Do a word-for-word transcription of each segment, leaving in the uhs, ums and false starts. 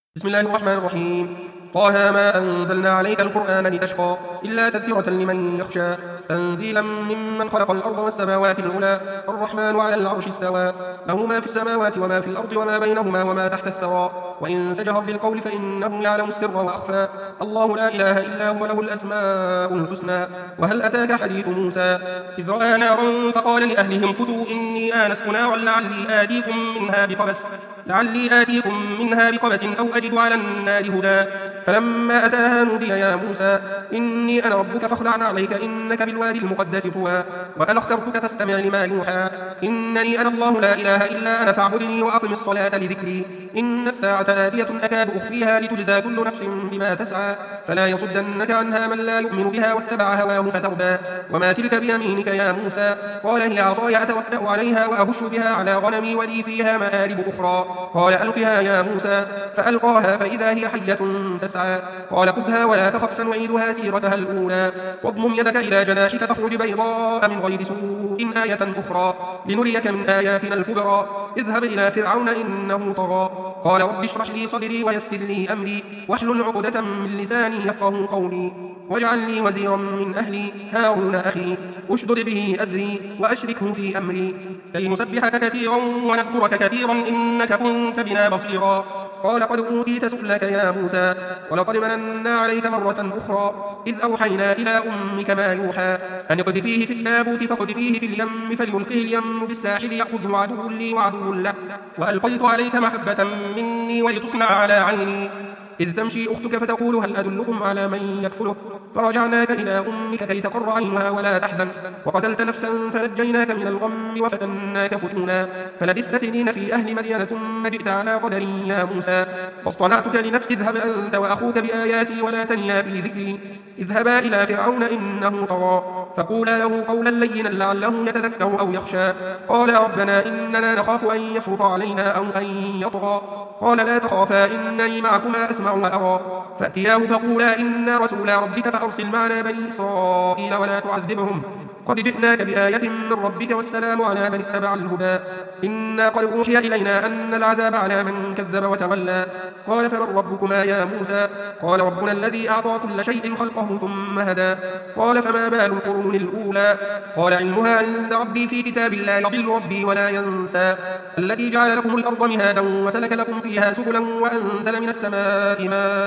بسم الله الرحمن الرحيم. طه ما أنزلنا عليك القرآن لتشقى إلا تذكرة لمن يخشى تنزيلا ممن خلق الأرض والسماوات العلى الرحمن على العرش استوى له ما في السماوات وما في الأرض وما بينهما وما تحت الثرى وإن تجهر بالقول فإنه يعلم السر وأخفى الله لا إله إلا هو له الأسماء الحسنى. وهل أتاك حديث موسى إذ رأى نارا فقال لأهلهم كثوا إني آنست نارا لعلي آتيكم منها بقبس لعلي آتيكم منها بقبس أو أجد على النار هدى فلما أتاها نودي يا موسى إني أنا ربك فاخلع عليك إنك بالوادي المقدس طوى وأنا اخترتك فاستمع لما يوحى إنني أنا الله لا إله إلا أنا فاعبدني وأقم الصلاة لذكري إن الساعة آتية أكاد أخفيها لتجزى كل نفس بما تسعى فلا يصدنك عنها من لا يؤمن بها واتبع هواه فتردى وما تلك بيمينك يا موسى قال هي عصاي أتوكأ عليها وأهش بها على غنمي ولي فيها مآرب أخرى قال ألقها يا موسى فألقاها فإذا هي حية تسعى قال خذها ولا تخف سنعيدها سيرتها الأولى واضمم يدك إلى جناحك تخرج بيضاء من غير سوء آية أخرى لنريك من آياتنا الكبرى اذهب إلى فرعون إنه طغى قال رب اشرح لي صدري ويسر لي أمري واحلل عقدة من لساني يفقهوا قولي واجعل لي وزيرا من أهلي هارون أخي اشدد به أزري وأشركه في أمري كي نسبحك كثيرا ونذكرك كثيرا إنك كنت بنا بصيرا قال قد أوتيت سؤلك يا موسى ولقد مننا عليك مرة أخرى إذ أوحينا إلى أمك ما يوحى أن اقذفيه في التابوت فاقذفيه في اليم فليلقه اليم بالساحل يأخذه عدو لي وعدو له وألقيت عليك محبة مني ولتصنع على عيني إذ تمشي أختك فتقول هل أدلكم على من يكفله فرجعناك إلى أمك كي تقر عينها ولا تحزن وقتلت نفسا فنجيناك من الغم وفتناك فتونا فلبثت سنين في أهل مدين ثم جئت على قدر يا موسى واصطنعتك لنفسي اذهب أنت وأخوك بآياتي ولا تنيا في ذكري اذهبا إلى فرعون إنه طغى فقولا له قولا لينا لعله يتذكر أو يخشى قال ربنا إننا نخاف أن يفرط علينا أو أن يطغى قال لا تخافا إنني معكما أسمع وأرى فأتياه فقولا إنا رسولا ربك فأرسل معنا بني إسرائيل ولا تعذبهم قد جئناك بآية من ربك والسلام على من اتبع الهدى إنا قد أوحي إلينا أن العذاب على من كذب وتولى قال فمن ربكما يا موسى قال ربنا الذي أعطى كل شيء خلقه ثم هدى قال فما بال القرون الأولى قال علمها عند ربي في كتاب لا يضل ربي ولا ينسى الذي جعل لكم الأرض مهادا وسلك لكم فيها سبلا وأنزل من السماء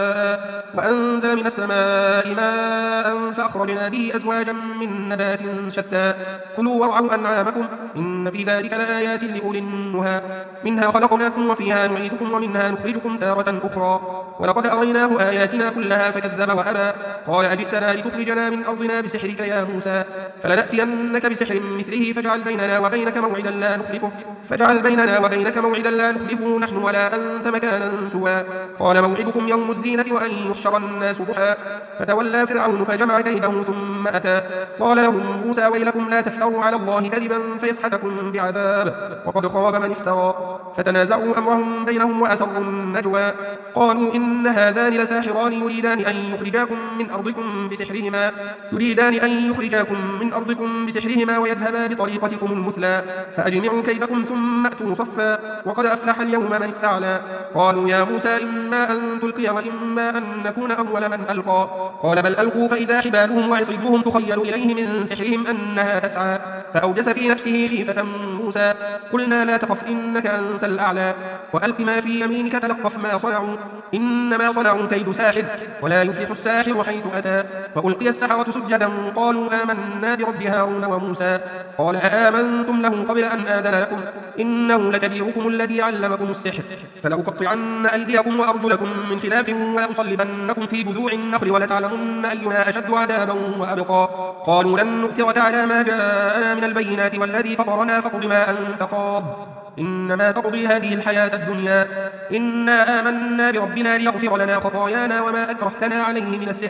ماء وأنزل من السماء ماء فأخرجنا به أزواجا من نبات شتى كلوا وارعوا أنعامكم إن في ذلك لآيات لأولي النهى منها خلقناكم وفيها نعيدكم ومنها نخرجكم تارة أخرى ولقد أريناه آياتنا كلها فكذب وأبى قال أجئتنا لتخرجنا من أرضنا بسحرك يا موسى فلنأتينك بسحر مثله فاجعل بيننا وبينك موعدا لا نخلفه فاجعل بيننا وبينك موعدا لا نخلفه نحن ولا أنت مكانا سوى قال موعدكم يوم الزينة وأن يحشر الناس ضحى فتولى فرعون فجمع كيده ثم أتى قال لهم موسى ويلكم لا تفتروا على الله كذبا فيسحتكم بعذاب وقد خاب من افترى فتنازعوا أمرهم بينهم وأسروا النجوى قالوا إن هذان لساحران يريدان أن يخرجاكم من أرضكم بسحرهما يريدان أن يخرجاكم من أرضكم بسحرهما ويذهبا بطريقتكم المثلى فأجمعوا كيدكم ثم أتوا صفا وقد أفلح اليوم من استعلى قالوا يا موسى إما أن تلقي وإما أن نكون أول من ألقى قال بل ألقوا فإذا حبالهم وعصيهم تخيل إليه من سحرهم أنها تسعى فأوجس في نفسه خيفة موسى قلنا لا تخف إنك أنت الأعلى وألق ما في يمينك تلقف ما صنعوا إنما صنعوا كيد ساحر ولا يفلح الساحر حيث أتى وألقي السحرة سجدا قالوا آمنا برب هارون وموسى قال أآمنتم له قبل أن آذن لكم إنه لكبيركم الذي علمكم السحر فلأقطعن أيديكم وأرجلكم من خلاف ولأصلبنكم في جذوع النخل ولتعلمن أينا أشد عذابا وأبقى قالوا لن نؤثرك على ما جاءنا من البينات والذي فطرنا فاقض ما أنت قاض إنما تقضي هذه الحياة الدنيا إنا آمنا بربنا ليغفر لنا خطايانا وما أكرهتنا عليه من السحر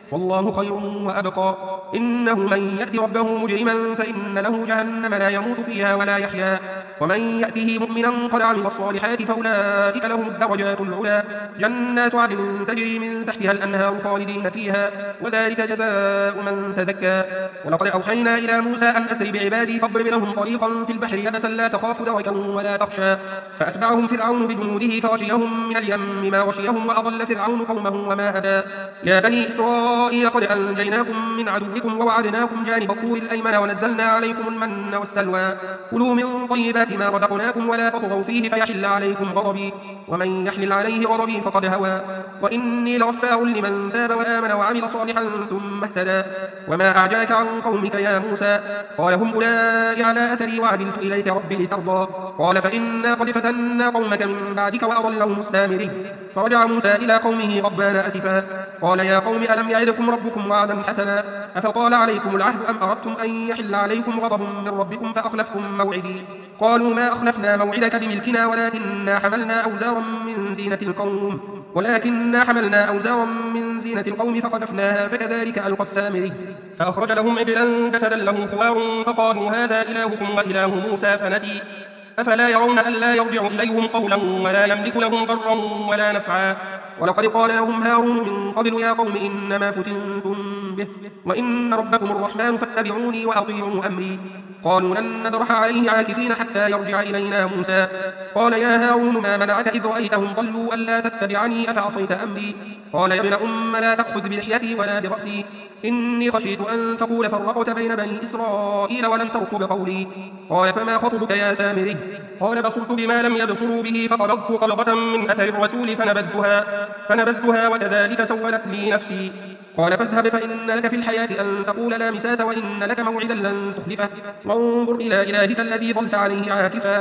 والله خير وأبقى. إنه من يأت ربه مجرما فإن له جهنم لا يموت فيها ولا يحيا، ومن يأته مؤمنا قد عمل الصالحات فأولئك لهم الدرجات العلى، جنات عدن تجري من تحتها الأنهار خالدين فيها، وذلك جزاء من تزكى. ولقد أوحينا إلى موسى أن أسر بعبادي فاضرب لهم طريقا في البحر يبسا لا تخاف دركا ولا تخشى، فأتبعهم فرعون بجنوده فغشيهم من اليم ما غشيهم، وأضل فرعون قومه وما هدى. يا بني إسرائيل قد أنجيناكم من عدوكم ووعدناكم جانب الطور الأيمن ونزلنا عليكم المن والسلوى، كلوا من طيبات ما رزقناكم ولا تطغوا فيه فيحل عليكم غضبي، ومن يحلل عليه غضبي فقد هوى، وإني لغفار لمن تاب وآمن وعمل صالحا ثم اهتدى. وما أعجلك عن قومك يا موسى؟ قال هم أولئك على أثري وعدلت إليك ربي لترضى. قال فإنا قد فتنا قومك من بعدك وأضلهم السامري. فرجع موسى إلى قومه غضبان أسفا قال يا قوم ألم يعدكم ربكم وعدا حسنا أفطال عليكم العهد أم أردتم أن يحل عليكم غضب من ربكم فأخلفتم موعدي؟ قالوا ما أخلفنا موعدك بملكنا ولكننا حملنا أوزارا من زينة القوم ولكننا حملنا أوزارا من زينة القوم فقذفناها فكذلك ألقى السامري. فأخرج لهم عجلا جسدا له خوار فقالوا هذا إلهكم وإله موسى فنسي، أفلا يرون ألا يرجع إليهم قولا ولا يملك لهم ضرا ولا نفعا. ولقد قال لهم هارون من قبل يا قوم إنما فتنتم به وإن ربكم الرحمن فاتبعوني وأطيعوا أمري. قالوا لن نبرح عليه عاكفين حتى يرجع إلينا موسى. قال يا هارون ما منعك إذ رأيتهم ضلوا ألا تتبعني أفعصيت أمري؟ قال يا ابن أم لا تأخذ بلحيتي ولا برأسي، إني خشيت أن تقول فرقت بين بني إسرائيل ولم ترقب قولي. قال فما خطبك يا سامري؟ قال بصرت بما لم يبصروا به فقبضت قبضة من أثر الرسول فنبذتها, فنبذتها وكذلك سولت لي نفسي. قال فاذهب فإن لك في الحياة أن تقول لا مساس وإن لك موعدا لن تخلفه، وانظر إلى إلهك الذي ظلت عليه عاكفا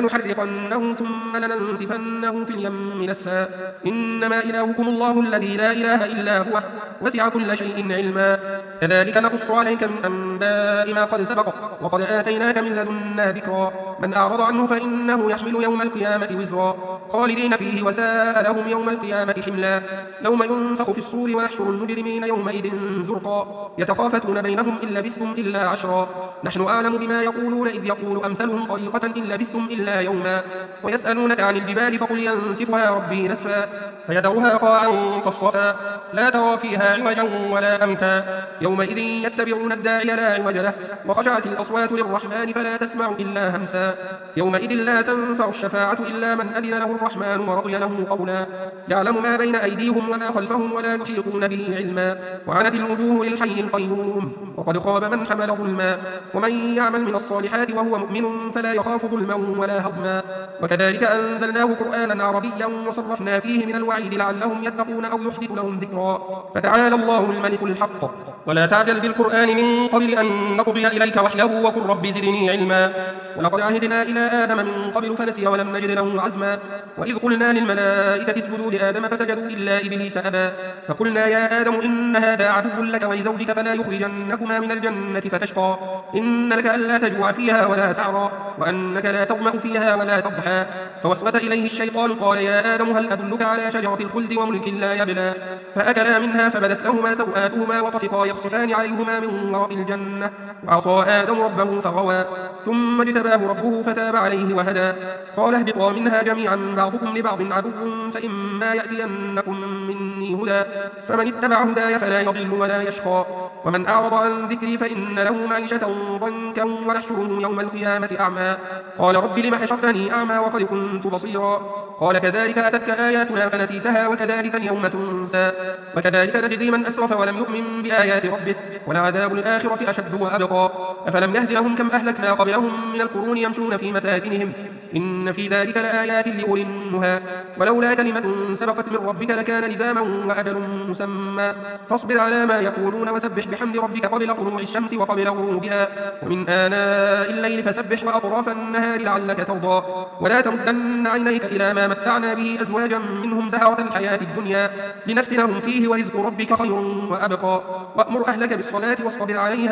لنحرقنه ثم لننسفنه في اليم نسفا، إنما إلهكم الله الذي لا إله إلا هو وسع كل شيء علما، كذلك نقص عليك من أنباء ما قد سبق وقد آتيناك من لدنا ذكرا، من أعرض عنه فإنه يحمل يوم القيامة وزرا خالدين فيه وساء لهم يوم القيامة حملا. يوم ينفخ في الصور ونحشر المجرمين يومئذ زرقا يتخافتون بينهم إن لبثتم إلا عشرا، نحن أعلم بما يقولون إذ يقول أمثلهم طريقة إن لبثتم إلا يوما، ويسألونك عن الجبال فقل ينسفها ربي نسفا فيذرها قاعا صفصفا لا ترى فيها عوجا ولا أمتا، يومئذ يتبعون الداعي لا عوج له وخشعت الأصوات للرحمن فلا تسمع إلا همسا، يومئذ لا تنفع الشفاعة إلا من أذن له الرحمن ورضي له قولا، يعلم ما بين أيديهم وما خلفهم ولا يحيطون به علما، وعنت الوجوه للحي القيوم وقد خاب من حمل ظلما، ومن يعمل من الصالحات وهو مؤمن فلا يخاف ظلما ولا هضما. وكذلك أنزلناه قرآنا عربيا وصرفنا فيه من الوعيد لعلهم يتقون أو يحدث لهم ذكرا، فتعالى الله الملك الحق ولا تعجل بالقرآن من قبل أن نقضي إليك وحيه وقل رب زدني علما. ولقد عهدنا إلى آدم من قبل فنسي ولم نجد له عزما، وإذ قلنا للملائكة اسجدوا لآدم فسجدوا إلا إبليس أبى، فقلنا يا آدم إن هذا عدو لك ولزوجك فلا يخرجنكما من الجنة فتشقى، إن لك ألا تجوع فيها ولا تعرى وأنك لا تظمأ فيها ولا تضحى، فوسوس إليه الشيطان قال يا آدم هل أدلك على شجرة الخلد وملك لا يبلى، فأكلا منها فبدت لهما سوآتهما وطفقا يخصفان عليهما من ورق الجنة، وعصى آدم ربه فغوى، ثم اجتباه ربه فتاب عليه وهدى. قال اهبطا منها جميعا بعضكم لبعض عدو فإما يأتينكم مني هدى فمن اتبع هداي فلا يضل ولا يشقى، ومن أعرض عن ذكري فإن له معيشة ضنكا ونحشره يوم القيامة أعمى، قال رب لم حشرتني أعمى وقد كنت بصيرا، قال كذلك أتتك آياتنا فنسيتها وكذلك اليوم تنسى، وكذلك نجزي من أسرف ولم يؤمن بآيات ربه ولعذاب الآخرة أشد وأبقى، أفلم يهد لهم كم أهلكنا قبلهم من القرون يمشون في مساكنهم إن في ذلك لآيات لأولي النهى، ولولا كلمة سبقت من ربك لكان لزاما وأجل مسمى، فاصبر على ما يقولون وسبح بحمد ربك قبل طلوع الشمس وقبل غروبها ومن آناء الليل فسبح وأطراف النهار لعلك ترضى، ولا تمدن عينيك إلى ما متعنا به أزواجا منهم زهرة الحياة الدنيا لنفتنهم فيه ورزق ربك خير وأبقى، وأمر أهلك بالصلاة واصطبر عليها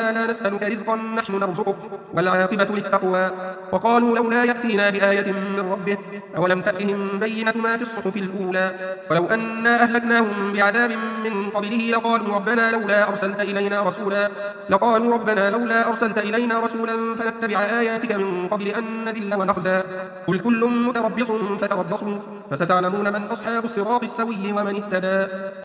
إنا لا نسألك رزقا نحن نرزقك والعاقبة للتقوى وقالوا لولا يأتينا بآية من ربه أولم تأتهم بينة ما في الصحف الأولى ولو أنا أهلكناهم بعذاب من قبله لقالوا ربنا لولا أرسلت إلينا رسولا لقالوا ربنا لولا أرسلت إلينا رسولا فنتبع آياتك من قبل أن نذل ونخزى قل كل متربص فتربصوا فستعلمون من أصحاب الصراط السوي ومن اهتدى